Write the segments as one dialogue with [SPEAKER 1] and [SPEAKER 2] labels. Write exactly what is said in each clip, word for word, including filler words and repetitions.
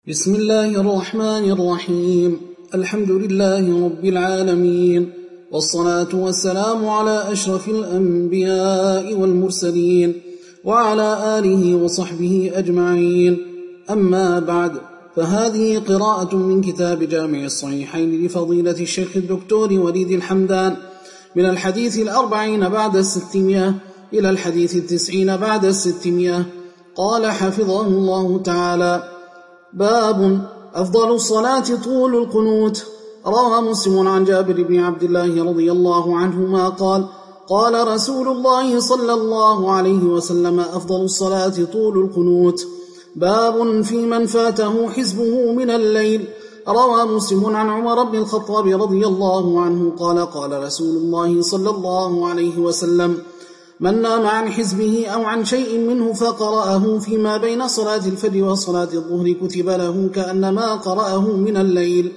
[SPEAKER 1] بسم الله الرحمن الرحيم. الحمد لله رب العالمين، والصلاة والسلام على أشرف الأنبياء والمرسلين وعلى آله وصحبه أجمعين. أما بعد، فهذه قراءة من كتاب جامع الصحيحين لفضيلة الشيخ الدكتور وليد الحمدان، من الحديث الأربعين بعد الستمائة إلى الحديث التسعين بعد الستمائة. قال حفظه الله تعالى: باب أفضل الصلاة طول القنوت. روى مسلم عن جابر بن عبد الله رضي الله عنهما قال: قال رسول الله صلى الله عليه وسلم: أفضل الصلاة طول القنوت. باب في من فاته حزبه من الليل. روى مسلم عن عمر بن الخطاب رضي الله عنه قال: قال رسول الله صلى الله عليه وسلم: من نام عن حزبه أو عن شيء منه فقرأه فيما بين صلاة الفجر وصلاة الظهر كتب له كأنما قرأه من الليل.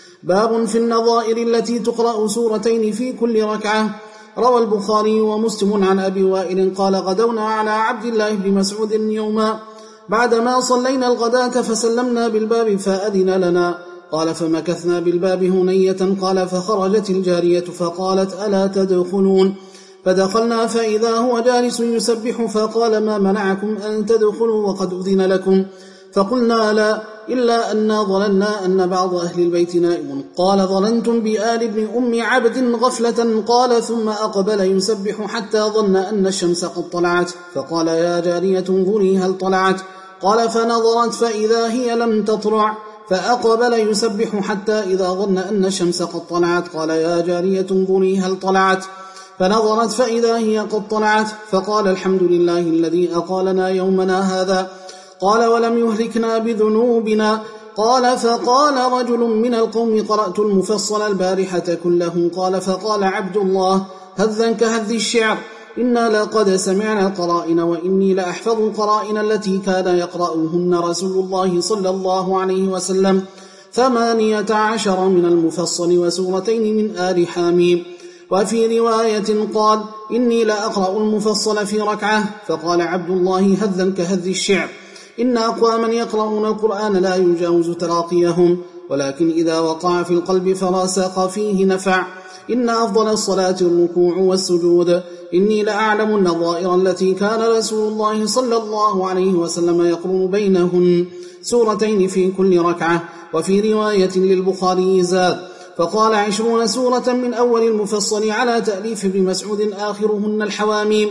[SPEAKER 1] باب في النظائر التي تقرأ سورتين في كل ركعة. روى البخاري ومسلم عن أبي وائل قال: غدونا على عبد الله بن مسعود يوما بعدما صلينا الغداة فسلمنا بالباب فأذن لنا. قال: فمكثنا بالباب هنية. قال: فخرجت الجارية فقالت: ألا تدخلون؟ فدخلنا فإذا هو جالس يسبح، فقال: ما منعكم أن تدخلوا وقد أذن لكم؟ فقلنا: لا، إلا أننا ظننا أن بعض أهل البيت نائم. قال: ظننتم بآل ابن أم عبد غفلة. قال: ثم أقبل يسبح حتى ظن أن الشمس قد طلعت، فقال: يا جارية انظري هل طلعت؟ قال: فنظرت فإذا هي لم تطلع. فأقبل يسبح حتى إذا ظن أن الشمس قد طلعت، قال: يا جارية انظري هل طلعت؟ فنظرت فإذا هي قد طلعت، فقال: الحمد لله الذي أقالنا يومنا هذا، قال: ولم يهلكنا بذنوبنا. قال: فقال رجل من القوم: قرأت المفصل البارحة كله. قال: فقال عبد الله: هذا كهذ الشعر، إنا لقد سمعنا القرائن، وإني لأحفظ القرائن التي كان يقرأهن رسول الله صلى الله عليه وسلم، ثمانية عشر من المفصل وسورتين من آل حاميم. وفي رواية قال: إني لأقرأ المفصل في ركعة. فقال عبد الله: هذا كهذ الشعر، إن أقواما يقرؤون القرآن لا يجاوز تراقيهم، ولكن إذا وقع في القلب فراسخ فيه نفع. إن أفضل الصلاة الركوع والسجود. إني لأعلم النظائر التي كان رسول الله صلى الله عليه وسلم يقرن بينهن سورتين في كل ركعة. وفي رواية للبخاري زاد: فقال: عشرون سورة من أول المفصل، على تأليف ابن مسعود آخرهن الحواميم،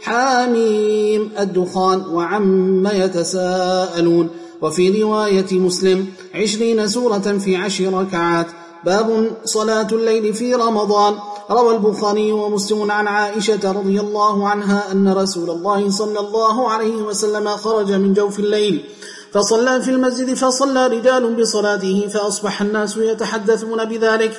[SPEAKER 1] حاميم الدخان وعم يتساءلون. وفي رواية مسلم: عشرين سورة في عشر ركعات. باب صلاة الليل في رمضان. روى البخاري ومسلم عن عائشة رضي الله عنها أن رسول الله صلى الله عليه وسلم خرج من جوف الليل فصلى في المسجد، فصلى رجال بصلاته، فأصبح الناس يتحدثون بذلك،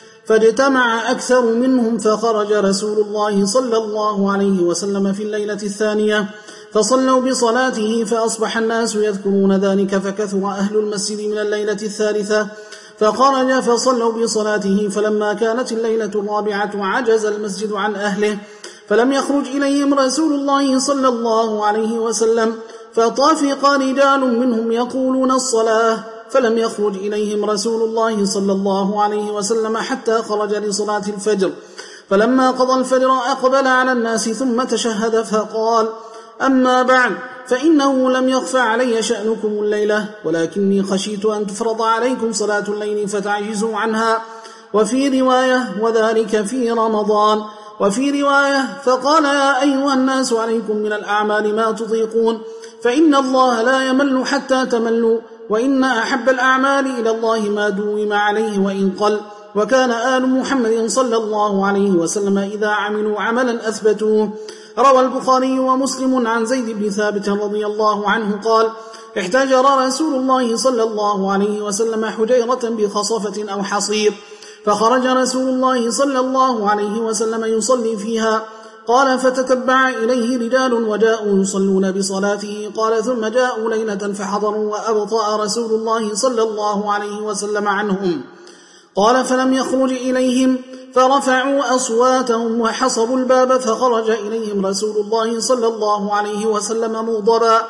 [SPEAKER 1] فاجتمع أكثر منهم، فخرج رسول الله صلى الله عليه وسلم في الليلة الثانية فصلوا بصلاته، فأصبح الناس يذكرون ذلك، فكثر أهل المسجد من الليلة الثالثة، فخرج فصلوا بصلاته. فلما كانت الليلة الرابعة عجز المسجد عن أهله، فلم يخرج إليهم رسول الله صلى الله عليه وسلم، فطافق رجال منهم يقولون الصلاة، فلم يخرج إليهم رسول الله صلى الله عليه وسلم حتى خرج لصلاة الفجر. فلما قضى الفجر أقبل على الناس ثم تشهد فقال: أما بعد، فإنه لم يخفى علي شأنكم الليلة، ولكني خشيت أن تفرض عليكم صلاة الليل فتعجزوا عنها. وفي رواية: وذلك في رمضان. وفي رواية: فقال: يا أيها الناس، عليكم من الأعمال ما تطيقون، فإن الله لا يمل حتى تملوا، وإن أحب الأعمال إلى الله ما دوم عليه وإن قل. وكان آل محمد صلى الله عليه وسلم إذا عملوا عملا أثبتوه. روى البخاري ومسلم عن زيد بن ثابت رضي الله عنه قال: احتجر رسول الله صلى الله عليه وسلم حجيرة بخصفة أو حصير، فخرج رسول الله صلى الله عليه وسلم يصلي فيها. قال: فتتبع إليه رجال وجاءوا يصلون بصلاته. قال: ثم جاءوا ليلة فحضروا وأبطأ رسول الله صلى الله عليه وسلم عنهم. قال: فلم يخرج إليهم، فرفعوا أصواتهم وحصبوا الباب، فخرج إليهم رسول الله صلى الله عليه وسلم مغضبا،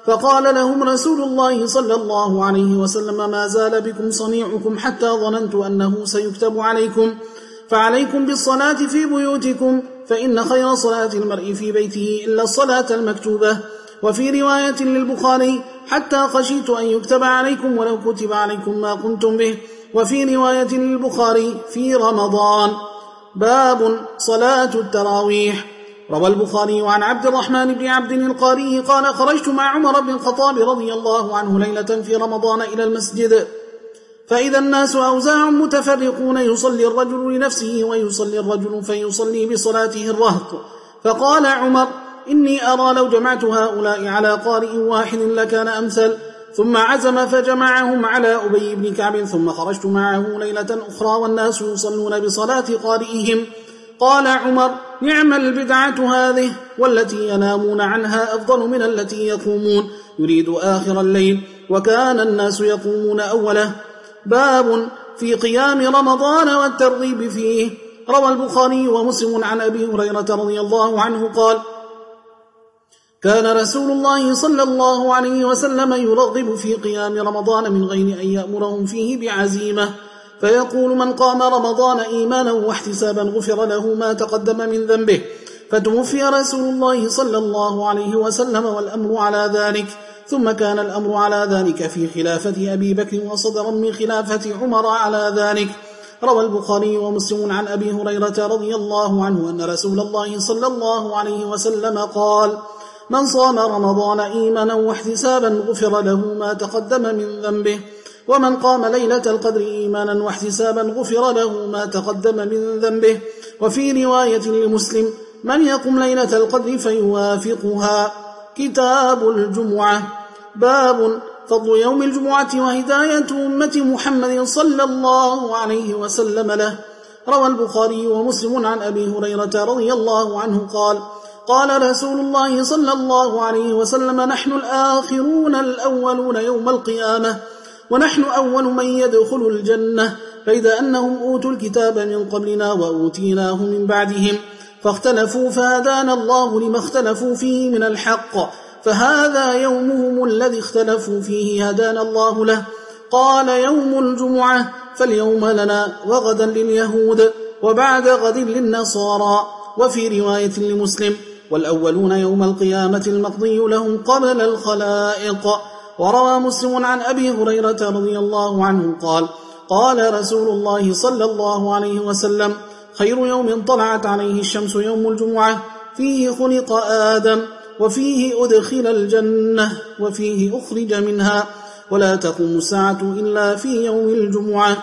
[SPEAKER 1] فقال لهم رسول الله صلى الله عليه وسلم: ما زال بكم صنيعكم حتى ظننت أنه سيكتب عليكم، فعليكم بالصلاة في بيوتكم، فإن خير صلاة المرء في بيته إلا الصلاة المكتوبة. وفي رواية للبخاري: حتى خشيت أن يكتب عليكم ولو كتب عليكم ما قمتم به. وفي رواية للبخاري: في رمضان. باب صلاة التراويح. روى البخاري عن عبد الرحمن بن عبد القاري قال: خرجت مع عمر بن الخطاب رضي الله عنه ليلة في رمضان إلى المسجد، فإذا الناس أوزاع متفرقون، يصلي الرجل لنفسه ويصلي الرجل فيصلي بصلاته الرهط. فقال عمر: إني أرى لو جمعت هؤلاء على قارئ واحد لكان أمثل. ثم عزم فجمعهم على أبي بن كعب، ثم خرجت معه ليلة أخرى والناس يصلون بصلاة قارئهم. قال عمر: نعم البدعة هذه، والتي ينامون عنها أفضل من التي يقومون، يريد آخر الليل، وكان الناس يقومون أوله. باب في قيام رمضان والترغيب فيه. روى البخاري ومسلم عن أبي هريرة رضي الله عنه قال: كان رسول الله صلى الله عليه وسلم يرغب في قيام رمضان من غير أن يأمرهم فيه بعزيمة، فيقول: من قام رمضان إيمانا واحتسابا غفر له ما تقدم من ذنبه. فتوفي رسول الله صلى الله عليه وسلم والأمر على ذلك، ثم كان الأمر على ذلك في خلافة أبي بكر، وصدر من خلافة عمر على ذلك. روى البخاري ومسلم عن أبي هريرة رضي الله عنه أن رسول الله صلى الله عليه وسلم قال: من صام رمضان إيمانا واحتسابا غفر له ما تقدم من ذنبه، ومن قام ليلة القدر إيمانا واحتسابا غفر له ما تقدم من ذنبه. وفي رواية لمسلم: من يقم ليلة القدر فيوافقها. كتاب الجمعة. باب فضل يوم الجمعة وهداية أمة محمد صلى الله عليه وسلم له. روى البخاري ومسلم عن أبي هريرة رضي الله عنه قال: قال رسول الله صلى الله عليه وسلم: نحن الآخرون الأولون يوم القيامة، ونحن أول من يدخل الجنة، فإذا أنهم أوتوا الكتاب من قبلنا وأوتيناه من بعدهم، فاختلفوا فهدانا الله لما اختلفوا فيه من الحق، فهذا يومهم الذي اختلفوا فيه هدانا الله له. قال: يوم الجمعة، فاليوم لنا وغدا لليهود، وبعد غد للنصارى. وفي رواية لمسلم: والأولون يوم القيامة المقضي لهم قبل الخلائق. وروى مسلم عن أبي هريرة رضي الله عنه قال: قال رسول الله صلى الله عليه وسلم: خير يوم طلعت عليه الشمس يوم الجمعة، فيه خلق آدم، وفيه أدخل الجنة، وفيه أخرج منها، ولا تقوم الساعة إلا في يوم الجمعة.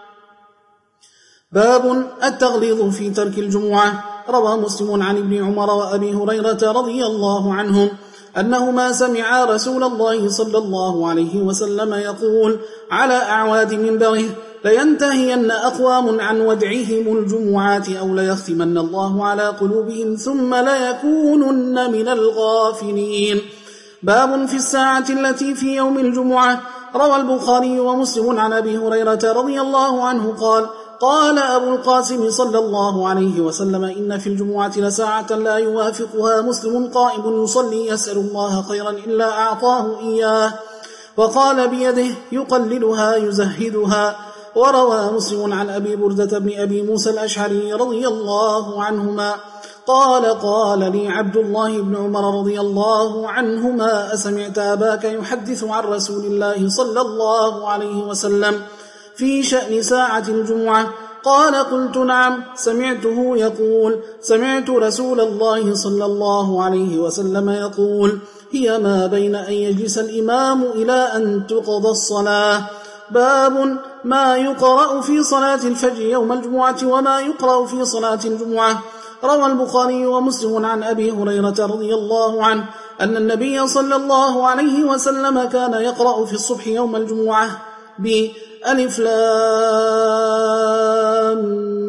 [SPEAKER 1] باب التغليظ في ترك الجمعة. روى مسلم عن ابن عمر وأبي هريرة رضي الله عنهم أنهما سمعا رسول الله صلى الله عليه وسلم يقول على أعواد منبره: لينتهين أقوام عن ودعهم الجمعات، أو ليختمن الله على قلوبهم ثم ليكونن من الغافلين. باب في الساعة التي في يوم الجمعة. روى البخاري ومسلم عن أبي هريرة رضي الله عنه قال: قال أبو القاسم صلى الله عليه وسلم: إن في الجمعة لساعة لا يوافقها مسلم قائم يصلي يسأل الله خيرا إلا أعطاه إياه، وقال بيده يقللها يزهدها. وروى مسلم عن أبي بردة بن أبي موسى الأشعري رضي الله عنهما قال: قال لي عبد الله بن عمر رضي الله عنهما: أسمعت أباك يحدث عن رسول الله صلى الله عليه وسلم في شأن ساعة الجمعة؟ قال: قلت: نعم، سمعته يقول: سمعت رسول الله صلى الله عليه وسلم يقول: هي ما بين أن يجلس الإمام إلى أن تقضى الصلاة. باب ما يقرأ في صلاة الفجر يوم الجمعة وما يقرأ في صلاة الجمعة. روى البخاري ومسلم عن أبي هريرة رضي الله عنه أن النبي صلى الله عليه وسلم كان يقرأ في الصبح يوم الجمعة بألف لام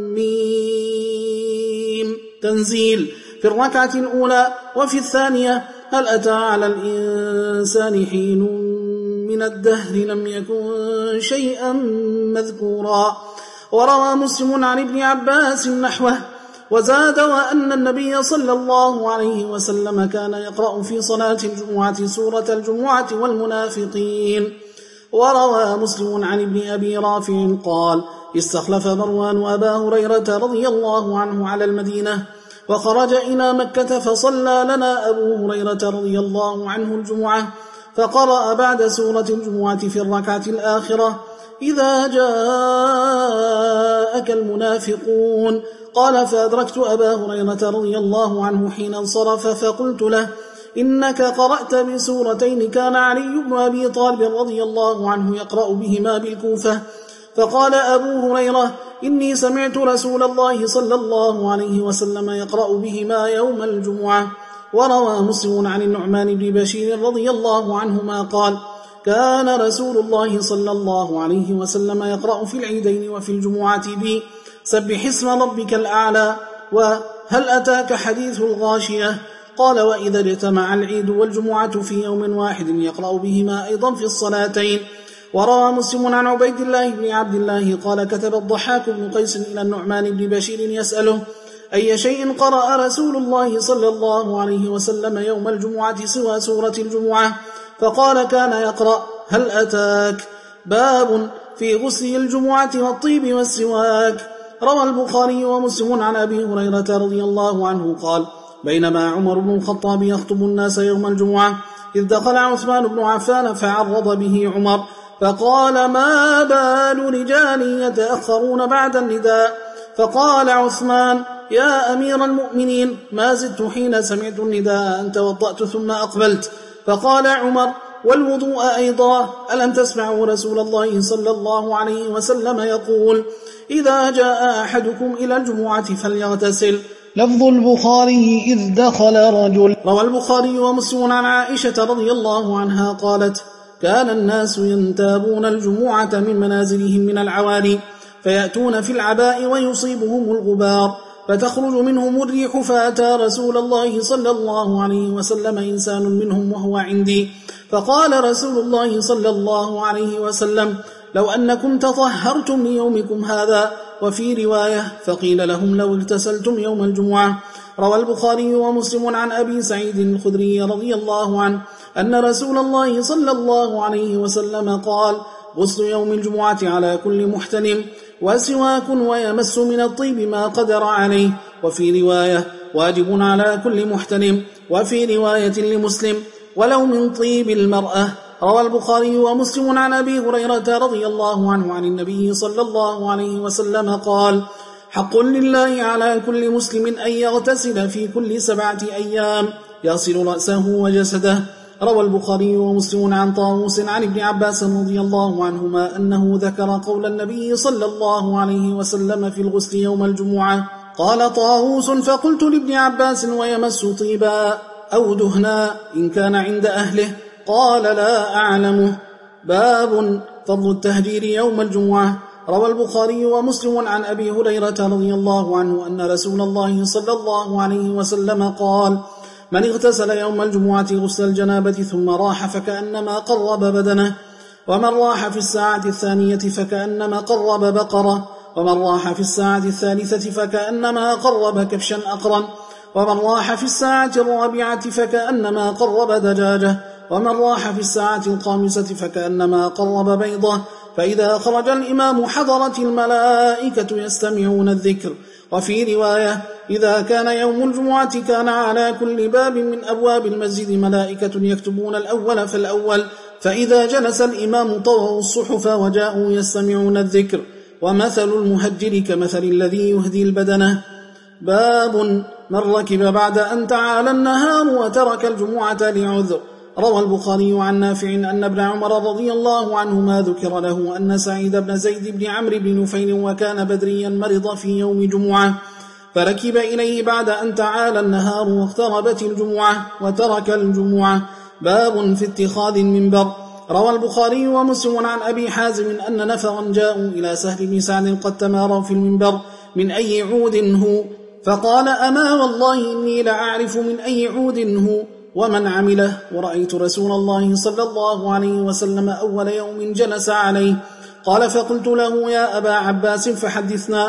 [SPEAKER 1] ميم تنزيل في الركعة الأولى، وفي الثانية: هل أتى على الإنسان حين من الدهر لم يكن شيئا مذكورا. وروى مسلم عن ابن عباس نحوه. وزاد وأن النبي صلى الله عليه وسلم كان يقرأ في صلاة الجمعة سورة الجمعة والمنافقين. وروى مسلم عن ابن أبي رافع قال استخلف مروان أبا هريرة رضي الله عنه على المدينة وخرج إلى مكة فصلى لنا أبو هريرة رضي الله عنه الجمعة فقرأ بعد سورة الجمعة في الركعة الآخرة إذا جاءك المنافقون. قال فأدركت أبا هريرة رضي الله عنه حين انصرف فقلت له إنك قرأت بسورتين كان علي بن أبي طالب رضي الله عنه يقرأ بهما بالكوفة. فقال أبو هريرة إني سمعت رسول الله صلى الله عليه وسلم يقرأ بهما يوم الجمعة. وروى مسلم عن النعمان بن بشير رضي الله عنهما قال كان رسول الله صلى الله عليه وسلم يقرأ في العيدين وفي الجمعة بي سبح اسم ربك الأعلى وهل أتاك حديث الغاشية. قال وإذا اجتمع العيد والجمعة في يوم واحد يقرأ بهما أيضا في الصلاتين. وروى مسلم عن عبيد الله بن عبد الله قال كتب الضحاك بن قيس إلى النعمان بن بشير يسأله أي شيء قرأ رسول الله صلى الله عليه وسلم يوم الجمعة سوى سورة الجمعة؟ فقال كان يقرأ هل أتاك. باب في غسل الجمعة والطيب والسواك. روى البخاري ومسلم عن أبي هريرة رضي الله عنه قال بينما عمر بن الخطاب يخطب الناس يوم الجمعة إذ دخل عثمان بن عفان فعرض به عمر فقال ما بال رجال يتأخرون بعد النداء. فقال عثمان يا أمير المؤمنين ما زدت حين سمعت النداء أن توضأت ثم أقبلت. فقال عمر والوضوء أيضا ألم تسمعوا رسول الله صلى الله عليه وسلم يقول إذا جاء أحدكم إلى الجمعة فليغتسل.
[SPEAKER 2] لفظ البخاري إذ دخل رجل.
[SPEAKER 1] روى البخاري ومسلم عن عائشة رضي الله عنها قالت كان الناس ينتابون الجمعة من منازلهم من العوالي فيأتون في العباء ويصيبهم الغبار فتخرج منهم الريح فأتى رسول الله صلى الله عليه وسلم إنسان منهم وهو عندي فقال رسول الله صلى الله عليه وسلم لو أنكم تطهرتم ليومكم هذا. وفي رواية فقيل لهم لو اغتسلتم يوم الجمعة. روى البخاري ومسلم عن أبي سعيد الخدري رضي الله عنه أن رسول الله صلى الله عليه وسلم قال غسل يوم الجمعة على كل محتلم وسواك ويمس من الطيب ما قدر عليه. وفي رواية واجب على كل محتلم. وفي رواية لمسلم ولو من طيب المرأة. روى البخاري ومسلم عن أبي هريرة رضي الله عنه عن النبي صلى الله عليه وسلم قال حق لله على كل مسلم أن يغتسل في كل سبعة أيام يغسل رأسه وجسده. روى البخاري ومسلم عن طاووس عن ابن عباس رضي الله عنهما أنه ذكر قول النبي صلى الله عليه وسلم في الغسل يوم الجمعة. قال طاووس فقلت لابن عباس ويمس طيبا أو دهنا إن كان عند أهله؟ قال لا أعلمه. باب فضل التهجير يوم الجمعة. روى البخاري ومسلم عن أبي هريرة رضي الله عنه أن رسول الله صلى الله عليه وسلم قال من اغتسل يوم الجمعة غسل الجنابة ثم راح فكأنما قرب بدنه ومن راح في الساعة الثانية فكأنما قرب بقرة ومن راح في الساعة الثالثة فكأنما قرب كبشا أقرا ومن راح في الساعة الرابعة فكأنما قرب دجاجة ومن راح في الساعة الخامسة فكأنما قرب بيضة. فإذا خرج الإمام حضرت الملائكة يستمعون الذكر. وفي رواية إذا كان يوم الجمعة كان على كل باب من أبواب المسجد ملائكة يكتبون الأول فالأول فإذا جلس الإمام طووا الصحف وجاءوا يستمعون الذكر. ومثل المهجر كمثل الذي يهدي البدنة. باب من ركب بعد أن تعالى النهار وترك الجمعة لعذر. روى البخاري عن نافع أن ابن عمر رضي الله عنهما ذكر له أن سعيد بن زيد بن عمرو بن نفيل وكان بدريا مرض في يوم جمعة فركب إليه بعد أن تعالى النهار واقتربت الجمعة وترك الجمعة. باب في اتخاذ المنبر. روى البخاري ومسلم عن أبي حازم أن نفرا جاءوا إلى سهل بن سعد قد تماروا في المنبر من أي عود هو فقال أما والله إني لأعرف من أي عود هو ومن عمله ورأيت رسول الله صلى الله عليه وسلم أول يوم جلس عليه. قال فقلت له يا أبا عباس فحدثنا.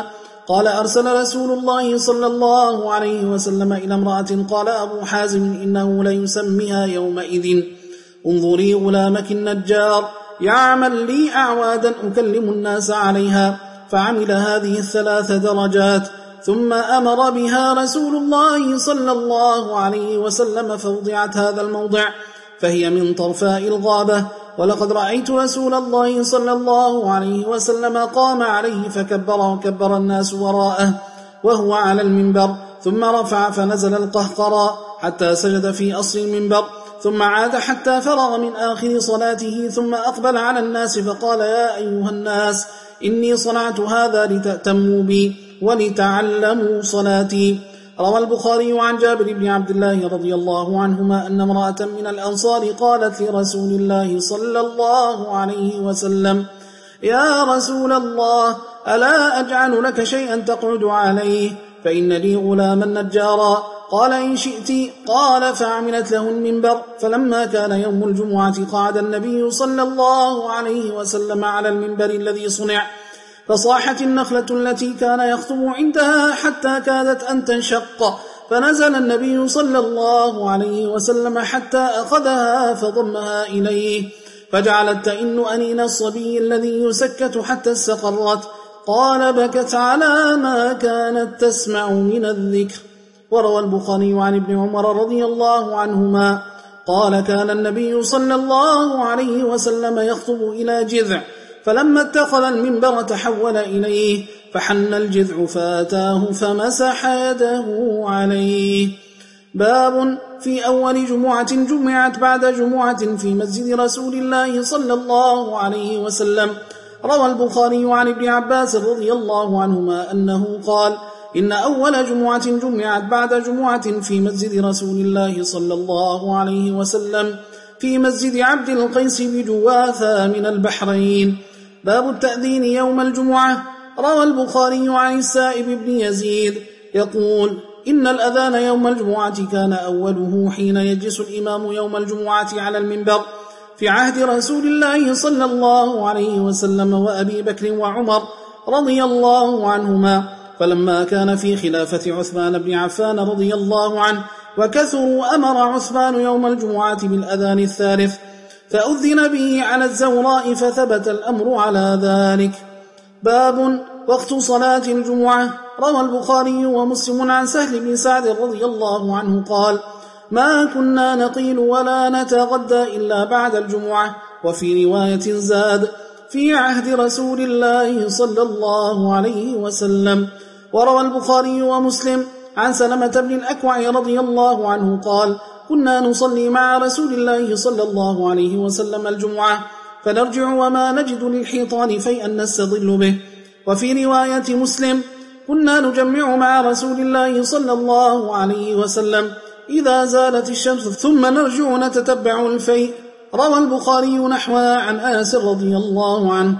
[SPEAKER 1] قال أرسل رسول الله صلى الله عليه وسلم إلى امرأة قال أبو حازم إنه ليسميها يومئذ انظري غلامك النجار يعمل لي أعوادا أكلم الناس عليها، فعمل هذه الثلاث درجات ثم أمر بها رسول الله صلى الله عليه وسلم فوضعت هذا الموضع، فهي من طرفاء الغابة. ولقد رأيت رسول الله صلى الله عليه وسلم قام عليه فكبر وكبر الناس وراءه وهو على المنبر، ثم رفع فنزل القهقرى حتى سجد في أصل المنبر، ثم عاد حتى فرغ من آخر صلاته، ثم أقبل على الناس فقال يا أيها الناس إني صنعت هذا لتأتموا بي ولتعلموا صلاتي. روى البخاري عن جابر بن عبد الله رضي الله عنهما أن امرأة من الأنصار قالت لرسول الله صلى الله عليه وسلم يا رسول الله ألا أجعل لك شيئا تقعد عليه فإن لي غلاما نجارا؟ قال إن شئت. قال فعملت له المنبر. فلما كان يوم الجمعة قعد النبي صلى الله عليه وسلم على المنبر الذي صنع، فصاحت النخلة التي كان يخطب عندها حتى كادت أن تنشق، فنزل النبي صلى الله عليه وسلم حتى أخذها فضمها إليه، فجعلت تئن أنين الصبي الذي يسكت حتى استقرت. قال بكت على ما كانت تسمع من الذكر. وروى البخاري عن ابن عمر رضي الله عنهما قال كان النبي صلى الله عليه وسلم يخطب إلى جذع، فلما اتخذ المنبر تحول إليه فحن الجذع فاتاه فمسح يده عليه. باب في أول جمعة جمعت بعد جمعة في مسجد رسول الله صلى الله عليه وسلم. روى البخاري عن ابن عباس رضي الله عنهما أنه قال إن أول جمعة جمعت بعد جمعة في مسجد رسول الله صلى الله عليه وسلم في مسجد عبد القيس بجواثة من البحرين. باب التأذين يوم الجمعة. روى البخاري عن السائب بن يزيد يقول إن الأذان يوم الجمعة كان أوله حين يجلس الإمام يوم الجمعة على المنبر في عهد رسول الله صلى الله عليه وسلم وأبي بكر وعمر رضي الله عنهما، فلما كان في خلافة عثمان بن عفان رضي الله عنه وكثروا أمر عثمان يوم الجمعة بالأذان الثالث، فأذن به على الزوراء فثبت الأمر على ذلك. باب وقت صلاة الجمعة. روى البخاري ومسلم عن سهل بن سعد رضي الله عنه قال ما كنا نقيل ولا نتغدى إلا بعد الجمعة. وفي رواية زاد في عهد رسول الله صلى الله عليه وسلم. وروى البخاري ومسلم عن سلمة بن الأكوع رضي الله عنه قال كنا نصلي مع رسول الله صلى الله عليه وسلم الجمعة فنرجع وما نجد للحيطان فيئا نستظل به. وفي رواية مسلم كنا نجمع مع رسول الله صلى الله عليه وسلم إذا زالت الشمس ثم نرجع نتتبع الفيء. روى البخاري نحوها عن أنس رضي الله عنه.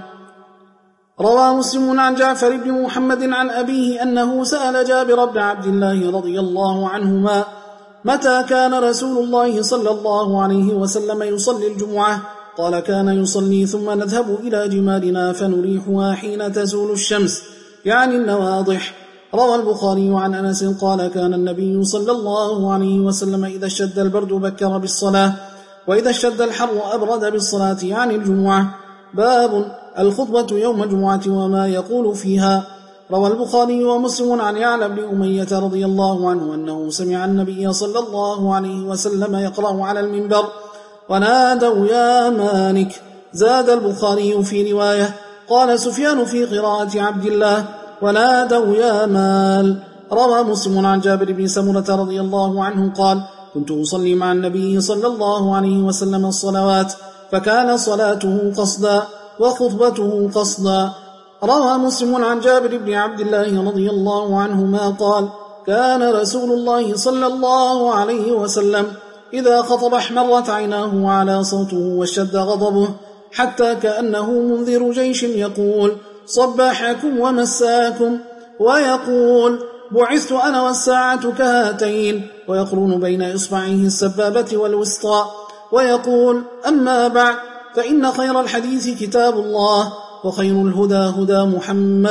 [SPEAKER 1] روى مسلم عن جعفر بن محمد عن أبيه أنه سأل جابر بن عبد الله رضي الله عنهما متى كان رسول الله صلى الله عليه وسلم يصلي الجمعة؟ قال كان يصلي ثم نذهب إلى جمالنا فنريحها حين تزول الشمس، يعني النواضح. روى البخاري عن أنس قال كان النبي صلى الله عليه وسلم إذا اشتد البرد بكر بالصلاة وإذا اشتد الحر أبرد بالصلاة، يعني الجمعة. باب الخطبة يوم الجمعة وما يقول فيها. روى البخاري ومسلم عن يعلى بن أمية رضي الله عنه أنه سمع النبي صلى الله عليه وسلم يقرأ على المنبر ونادوا يا مالك. زاد البخاري في رواية قال سفيان في قراءة عبد الله ونادوا يا مال. روى مسلم عن جابر بن سمرة رضي الله عنه قال كنت أصلي مع النبي صلى الله عليه وسلم الصلوات فكان صلاته قصدا وخطبته قصدا. روى مسلم عن جابر بن عبد الله رضي الله عنهما قال كان رسول الله صلى الله عليه وسلم إذا خطب احمرت عيناه وعلى صوته واشتد غضبه حتى كأنه منذر جيش يقول صباحكم ومساكم، ويقول بعثت أنا والساعة كهاتين، ويقرن بين إصبعيه السبابة والوسطى، ويقول أما بعد فإن خير الحديث كتاب الله وخير الهدى هدى محمد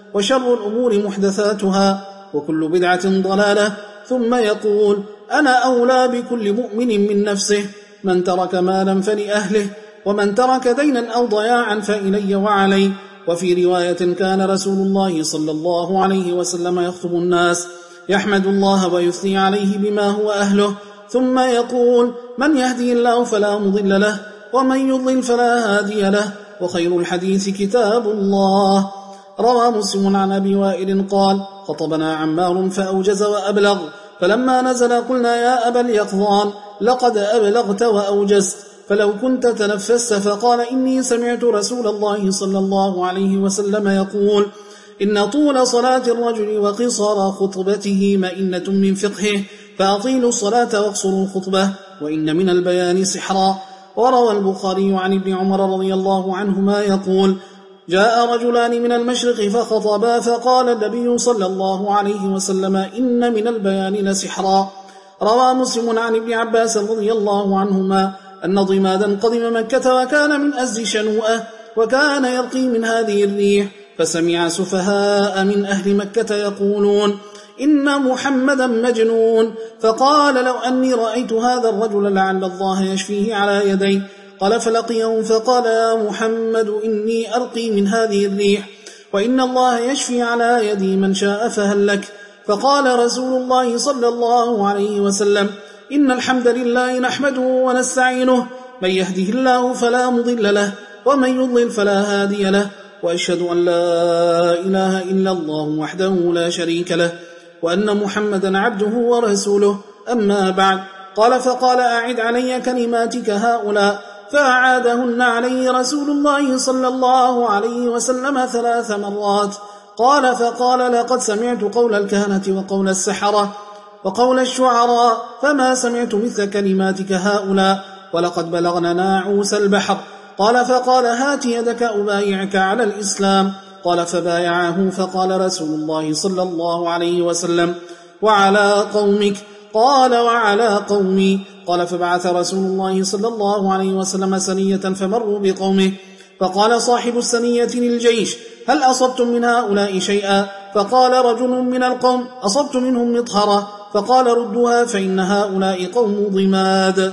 [SPEAKER 1] وشر الأمور محدثاتها وكل بدعة ضلالة، ثم يقول: أنا أولى بكل مؤمن من نفسه، من ترك مالا فلأهله، ومن ترك دينا أو ضياعا فإلي وعلي. وفي رواية: كان رسول الله صلى الله عليه وسلم يخطب الناس يحمد الله ويثني عليه بما هو أهله، ثم يقول: من يهدي الله فلا مضل له، ومن يضلل فلا هادي له، وخير الحديث كتاب الله. روى مسلم عن أبي وائل قال: خطبنا عمار فأوجز وأبلغ، فلما نزل قلنا: يا أبا اليقظان، لقد أبلغت وأوجزت، فلو كنت تنفست. فقال: إني سمعت رسول الله صلى الله عليه وسلم يقول: إن طول صلاة الرجل وقصر خطبته مئنة من فقهه، فأطيلوا الصلاة واقصروا الخطبة، وإن من البيان سحرا. وروى البخاري عن ابن عمر رضي الله عنهما يقول: جاء رجلان من المشرق فخطبا، فقال النبي صلى الله عليه وسلم: إن من البيان لسحرا. روى مسلم عن ابن عباس رضي الله عنهما أن ضمادا قدم مكة وكان من أزد شنوءة، وكان يرقي من هذه الريح، فسمع سفهاء من أهل مكة يقولون: إن محمدا مجنون، فقال: لو أني رأيت هذا الرجل لعل الله يشفيه على يدي. قال: فلقيهم فقال: يا محمد، إني أرقي من هذه الريح، وإن الله يشفي على يدي من شاء، فهل لك؟ فقال رسول الله صلى الله عليه وسلم: إن الحمد لله نحمده ونستعينه، من يهده الله فلا مضل له، ومن يضلل فلا هادي له، وأشهد أن لا إله إلا الله وحده لا شريك له، وأن محمدا عبده ورسوله. أما بعد. قال: فقال: أعد علي كلماتك هؤلاء، فأعادهن عليه رسول الله صلى الله عليه وسلم ثلاث مرات. قال: فقال: لقد سمعت قول الكهنة وقول السحرة وقول الشعراء، فما سمعت مثل كلماتك هؤلاء، ولقد بلغنا ناعوس البحر. قال: فقال: هات يدك أبايعك على الإسلام. قال: فبايعه. فقال رسول الله صلى الله عليه وسلم: وعلى قومك؟ قال: وعلى قومي. قال: فبعث رسول الله صلى الله عليه وسلم سنية فمروا بقومه، فقال صاحب السنية للجيش: هل أصبتم من هؤلاء شيئا؟ فقال رجل من القوم: أصبت منهم مطهرة. فقال: ردوها، فإن هؤلاء قوم ضماد.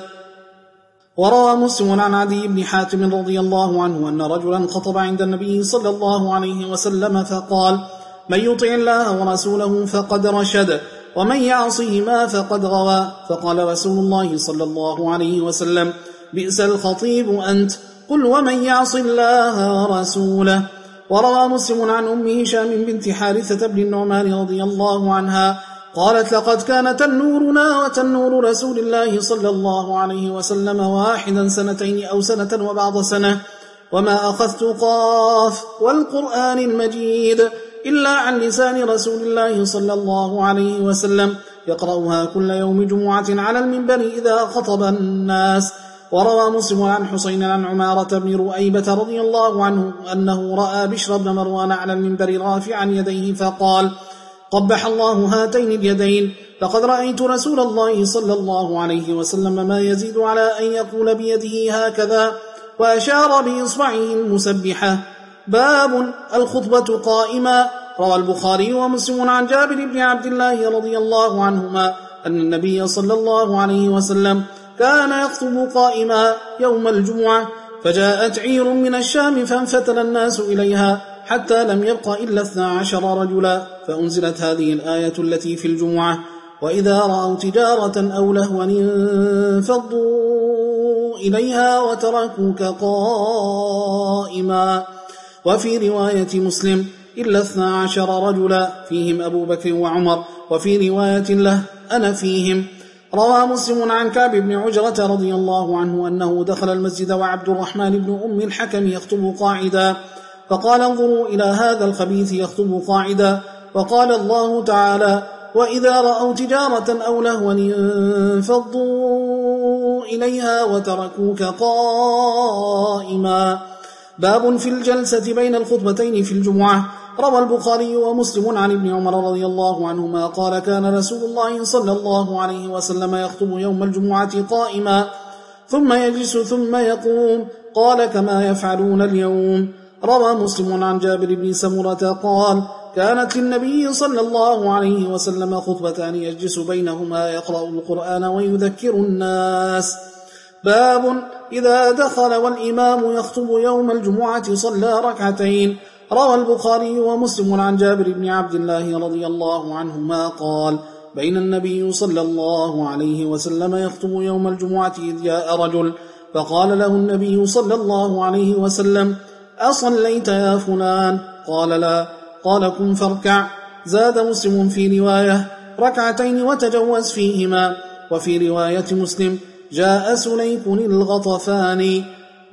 [SPEAKER 1] وروى مسلم عن عدي بن حاتم رضي الله عنه أن رجلا خطب عند النبي صلى الله عليه وسلم فقال: من يطع الله ورسوله فقد رشد، ومن يعصهما فقد غوى. فقال رسول الله صلى الله عليه وسلم: بئس الخطيب أنت، قل ومن يعص الله ورسوله. وروى مسلم عن أم هشام بنت حارثة بن النعمان رضي الله عنها قالت: لقد كان تنورنا وتنور رسول الله صلى الله عليه وسلم واحدا سنتين أو سنة وبعض سنة، وما أخذت قاف والقرآن المجيد إلا عن لسان رسول الله صلى الله عليه وسلم، يقرأها كل يوم جمعة على المنبر إذا خطب الناس. وروى مسلم عن حسين عن عمارة بن رؤيبة رضي الله عنه أنه رأى بشر بن مروان على المنبر رافعا يديه فقال: قبح الله هاتين اليدين، لقد رأيت رسول الله صلى الله عليه وسلم ما يزيد على أن يقول بيده هكذا، وأشار بإصبعه المسبحة. باب الخطبة قائما. روى البخاري ومسلم عن جابر بن عبد الله رضي الله عنهما أن النبي صلى الله عليه وسلم كان يخطب قائما يوم الجمعة، فجاءت عير من الشام فانفتل الناس إليها حتى لم يبق إلا اثنا عشر رجلا، فأنزلت هذه الآية التي في الجمعة: وإذا رأوا تجارة أو لهوا انفضوا إليها وتركوك قائما. وفي رواية مسلم: إلا اثنا عشر رجلا فيهم أبو بكر وعمر، وفي رواية له: أنا فيهم. روى مسلم عن كعب بن عجرة رضي الله عنه أنه دخل المسجد وعبد الرحمن بن أم الحكم يخطب قاعدا، فقال: انظروا إلى هذا الخبيث يخطب قاعدا. وقال الله تعالى: وإذا رأوا تجارة أو لهوا انفضوا إليها وتركوك قائما. باب في الجلسة بين الخطبتين في الجمعة. روى البخاري ومسلم عن ابن عمر رضي الله عنهما قال: كان رسول الله صلى الله عليه وسلم يخطب يوم الجمعة قائما ثم يجلس ثم يقوم، قال: كما يفعلون اليوم. روى مسلم عن جابر بن سمرة قال: كانت للنبي صلى الله عليه وسلم خطبتان يجلس بينهما يقرأ القرآن ويذكر الناس. باب إذا دخل والإمام يخطب يوم الجمعة صلى ركعتين. روى البخاري ومسلم عن جابر بن عبد الله رضي الله عنهما قال: بين النبي صلى الله عليه وسلم يخطب يوم الجمعة إذ جاء رجل فقال له النبي صلى الله عليه وسلم: أصليت يا فلان؟ قال: لا. قال: قم فاركع. زاد مسلم في رواية: ركعتين وتجوز فيهما. وفي رواية مسلم: جاء سليك الغطفاني.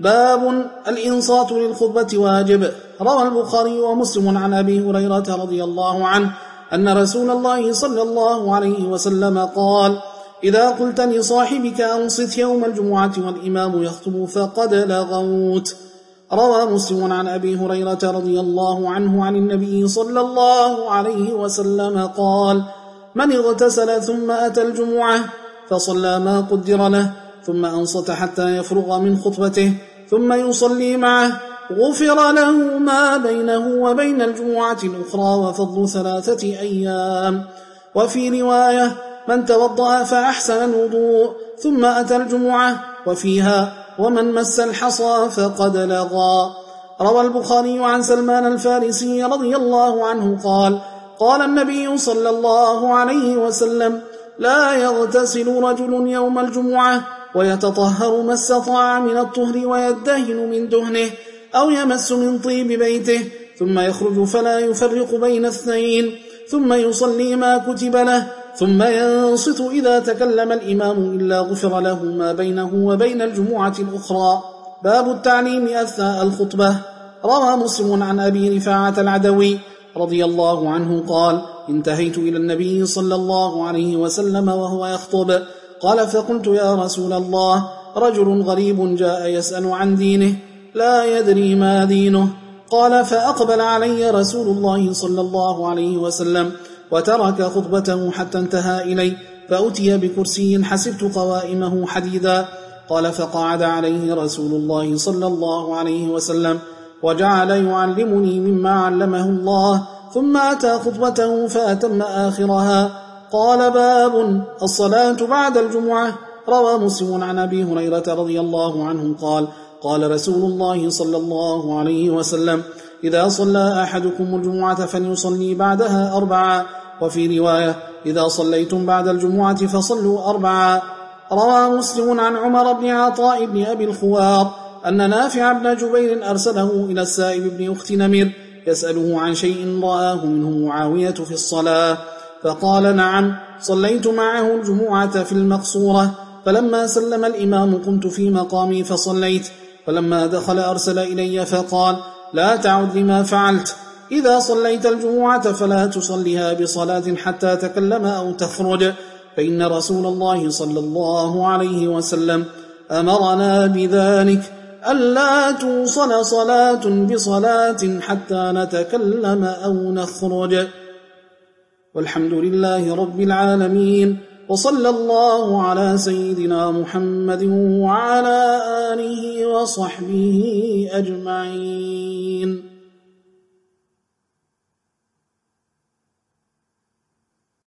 [SPEAKER 1] باب الإنصات للخطبة واجب. روى البخاري ومسلم عن أبي هريرة رضي الله عنه أن رسول الله صلى الله عليه وسلم قال: إذا قلت لصاحبك أنصت يوم الجمعة والإمام يخطب فقد لغوت. روى مسلم عن أبي هريرة رضي الله عنه عن النبي صلى الله عليه وسلم قال: من اغتسل ثم أتى الجمعة فصلى ما قدر له ثم أنصت حتى يفرغ من خطبته ثم يصلي معه غفر له ما بينه وبين الجمعة الأخرى وفضل ثلاثة أيام. وفي رواية: من توضأ فأحسن الوضوء ثم أتى الجمعة، وفيها: ومن مس الحصى فقد لغى. روى البخاري عن سلمان الفارسي رضي الله عنه قال: قال النبي صلى الله عليه وسلم: لا يغتسل رجل يوم الجمعة ويتطهر ما استطاع من الطهر ويدهن من دهنه أو يمس من طيب بيته ثم يخرج فلا يفرق بين اثنين ثم يصلي ما كتب له ثم ينصت إذا تكلم الإمام إلا غفر له ما بينه وبين الجمعة الأخرى. باب التعليم أثناء الخطبة. روى مسلم عن أبي رفاعة العدوي رضي الله عنه قال: انتهيت إلى النبي صلى الله عليه وسلم وهو يخطب، قال: فقلت: يا رسول الله، رجل غريب جاء يسأل عن دينه لا يدري ما دينه. قال: فأقبل علي رسول الله صلى الله عليه وسلم وترك خطبته حتى انتهى إلي، فأتي بكرسي حسبت قوائمه حديدا. قال: فقعد عليه رسول الله صلى الله عليه وسلم وجعل يعلمني مما علمه الله، ثم أتى خطبته فأتم آخرها. قال: باب الصلاة بعد الجمعة. روى مسلم عن أبي هريرة رضي الله عنه قال: قال رسول الله صلى الله عليه وسلم: إذا صلى أحدكم الجمعة فليصلي بعدها أربعا. وفي رواية: إذا صليتم بعد الجمعة فصلوا أربعا. روى مسلم عن عمر بن عطاء بن أبي الخوار أن نافع بن جبير أرسله إلى السائب بن أخت نمر يسأله عن شيء رآه منه معاوية في الصلاة، فقال: نعم، صليت معه الجمعة في المقصورة، فلما سلم الإمام قمت في مقامي فصليت، فلما دخل أرسل إلي فقال: لا تعد لما فعلت، إذا صليت الجمعة فلا تصليها بصلاة حتى تكلم أو تخرج، فإن رسول الله صلى الله عليه وسلم أمرنا بذلك، ألا توصل صلاة بصلاة حتى نتكلم أو نخرج. والحمد لله رب العالمين، وصلى الله على سيدنا محمد وعلى آله وصحبه أجمعين.